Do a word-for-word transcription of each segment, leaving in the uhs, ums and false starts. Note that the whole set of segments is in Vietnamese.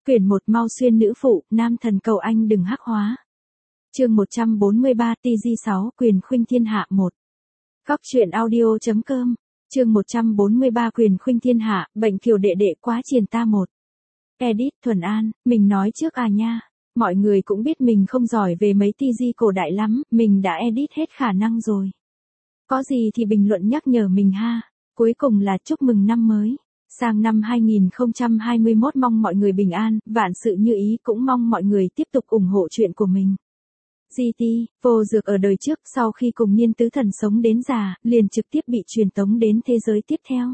Quyển một Mau xuyên nữ phụ, nam thần cầu anh đừng hắc hóa. Chương một trăm bốn mươi ba T G sáu, Quyền khuynh thiên hạ một. Góc truyện audio.com. Chương một trăm bốn mươi ba Quyền khuynh thiên hạ, bệnh kiều đệ đệ quá triền ta một. Edit Thuần An, mình nói trước à nha. Mọi người cũng biết mình không giỏi về mấy T G cổ đại lắm, mình đã edit hết khả năng rồi. Có gì thì bình luận nhắc nhở mình ha. Cuối cùng là chúc mừng năm mới. Sang năm hai nghìn không trăm hai mươi mốt mong mọi người bình an, vạn sự như ý, cũng mong mọi người tiếp tục ủng hộ chuyện của mình. giê tê, Vô Dược ở đời trước sau khi cùng Niên Tứ Thần sống đến già, liền trực tiếp bị truyền tống đến thế giới tiếp theo.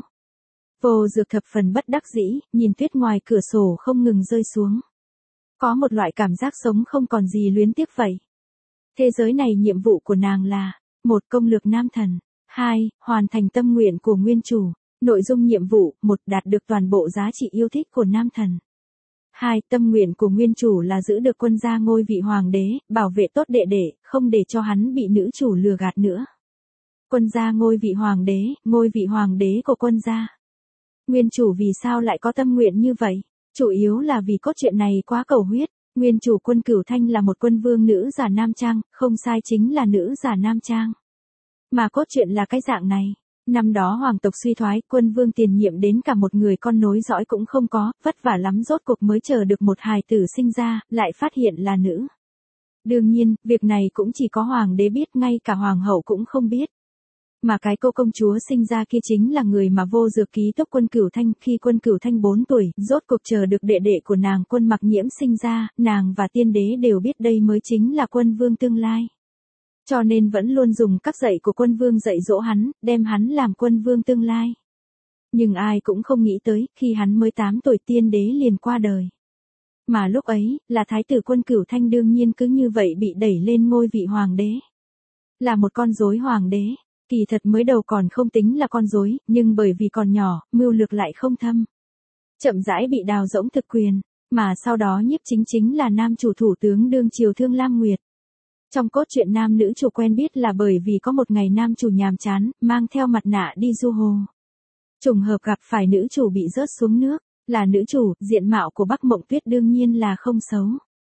Vô Dược thập phần bất đắc dĩ, nhìn tuyết ngoài cửa sổ không ngừng rơi xuống. Có một loại cảm giác sống không còn gì luyến tiếc vậy. Thế giới này nhiệm vụ của nàng là: một Công lược nam thần. hai Hoàn thành tâm nguyện của nguyên chủ. Nội dung nhiệm vụ: một Đạt được toàn bộ giá trị yêu thích của nam thần. hai Tâm nguyện của nguyên chủ là giữ được quân gia ngôi vị hoàng đế, bảo vệ tốt đệ đệ, không để cho hắn bị nữ chủ lừa gạt nữa. Quân gia ngôi vị hoàng đế, ngôi vị hoàng đế của quân gia. Nguyên chủ vì sao lại có tâm nguyện như vậy? Chủ yếu là vì cốt truyện này quá cầu huyết. Nguyên chủ Quân Cửu Thanh là một quân vương nữ giả nam trang, không sai, chính là nữ giả nam trang. Mà cốt truyện là cái dạng này. Năm đó hoàng tộc suy thoái, quân vương tiền nhiệm đến cả một người con nối dõi cũng không có, vất vả lắm rốt cuộc mới chờ được một hài tử sinh ra, lại phát hiện là nữ. Đương nhiên, việc này cũng chỉ có hoàng đế biết, ngay cả hoàng hậu cũng không biết. Mà cái cô công chúa sinh ra kia chính là người mà Vô Dược ký túc Quân Cửu Thanh. Khi Quân Cửu Thanh bốn tuổi, rốt cuộc chờ được đệ đệ của nàng Quân Mặc Nhiễm sinh ra, nàng và tiên đế đều biết đây mới chính là quân vương tương lai. Cho nên vẫn luôn dùng các dạy của quân vương dạy dỗ hắn, đem hắn làm quân vương tương lai. Nhưng ai cũng không nghĩ tới, khi hắn mới tám tuổi tiên đế liền qua đời. Mà lúc ấy, là thái tử Quân Cửu Thanh đương nhiên cứ như vậy bị đẩy lên ngôi vị hoàng đế. Là một con rối hoàng đế, kỳ thật mới đầu còn không tính là con rối, nhưng bởi vì còn nhỏ, mưu lược lại không thâm. Chậm rãi bị đào rỗng thực quyền, mà sau đó Nhiếp Chính chính là nam chủ thủ tướng đương triều Thương Lam Nguyệt. Trong cốt truyện nam nữ chủ quen biết là bởi vì có một ngày nam chủ nhàm chán, mang theo mặt nạ đi du hồ. Trùng hợp gặp phải nữ chủ bị rớt xuống nước, là nữ chủ, diện mạo của Bắc Mộng Tuyết đương nhiên là không xấu.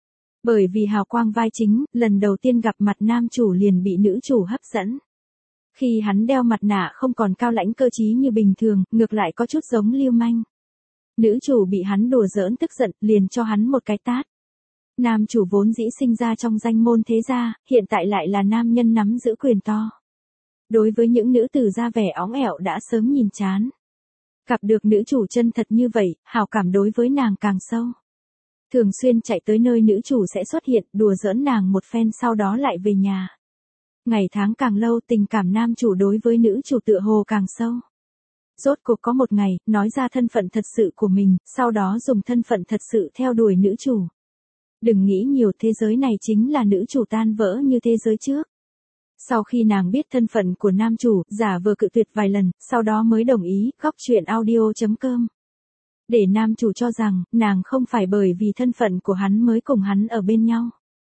Bởi vì hào quang vai chính, lần đầu tiên gặp mặt nam chủ liền bị nữ chủ hấp dẫn. Khi hắn đeo mặt nạ không còn cao lãnh cơ trí như bình thường, ngược lại có chút giống lưu manh. Nữ chủ bị hắn đùa giỡn tức giận, liền cho hắn một cái tát. Nam chủ vốn dĩ sinh ra trong danh môn thế gia, hiện tại lại là nam nhân nắm giữ quyền to. Đối với những nữ tử da vẻ óng ẻo đã sớm nhìn chán. Gặp được nữ chủ chân thật như vậy, hào cảm đối với nàng càng sâu. Thường xuyên chạy tới nơi nữ chủ sẽ xuất hiện, đùa giỡn nàng một phen sau đó lại về nhà. Ngày tháng càng lâu, tình cảm nam chủ đối với nữ chủ tựa hồ càng sâu. Rốt cuộc có một ngày, nói ra thân phận thật sự của mình, sau đó dùng thân phận thật sự theo đuổi nữ chủ. Đừng nghĩ nhiều, thế giới này chính là nữ chủ tan vỡ như thế giới trước. Sau khi nàng biết thân phận của nam chủ, giả vờ cự tuyệt vài lần, sau đó mới đồng ý. Góc truyện audio.com. Để nam chủ cho rằng, nàng không phải bởi vì thân phận của hắn mới cùng hắn ở bên nhau.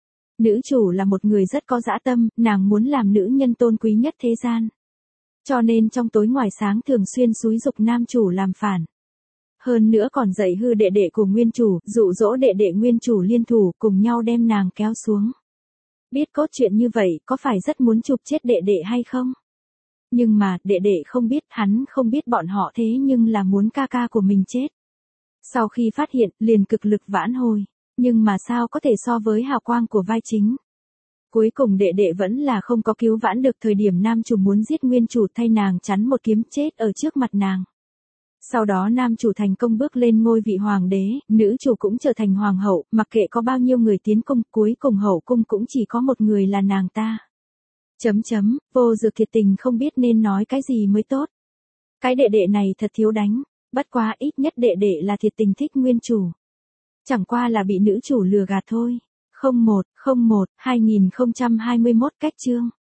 Nữ chủ là một người rất có dã tâm, nàng muốn làm nữ nhân tôn quý nhất thế gian. Cho nên trong tối ngoài sáng thường xuyên xúi giục nam chủ làm phản. Hơn nữa còn dạy hư đệ đệ của nguyên chủ, dụ dỗ đệ đệ nguyên chủ liên thủ cùng nhau đem nàng kéo xuống. Biết cốt truyện như vậy, có phải rất muốn chụp chết đệ đệ hay không? Nhưng mà, đệ đệ không biết, hắn không biết bọn họ thế nhưng là muốn ca ca của mình chết. Sau khi phát hiện, liền cực lực vãn hồi. Nhưng mà sao có thể so với hào quang của vai chính? Cuối cùng đệ đệ vẫn là không có cứu vãn được. Thời điểm nam chủ muốn giết nguyên chủ thay nàng chắn một kiếm chết ở trước mặt nàng. Sau đó nam chủ thành công bước lên ngôi vị hoàng đế, nữ chủ cũng trở thành hoàng hậu, mặc kệ có bao nhiêu người tiến cung, cuối cùng hậu cung cũng chỉ có một người là nàng ta. Chấm chấm, Vô Dược thiệt tình không biết nên nói cái gì mới tốt. Cái đệ đệ này thật thiếu đánh, bất quá ít nhất đệ đệ là thiệt tình thích nguyên chủ. Chẳng qua là bị nữ chủ lừa gạt thôi. không một, không một, hai nghìn không trăm hai mươi mốt cách chương.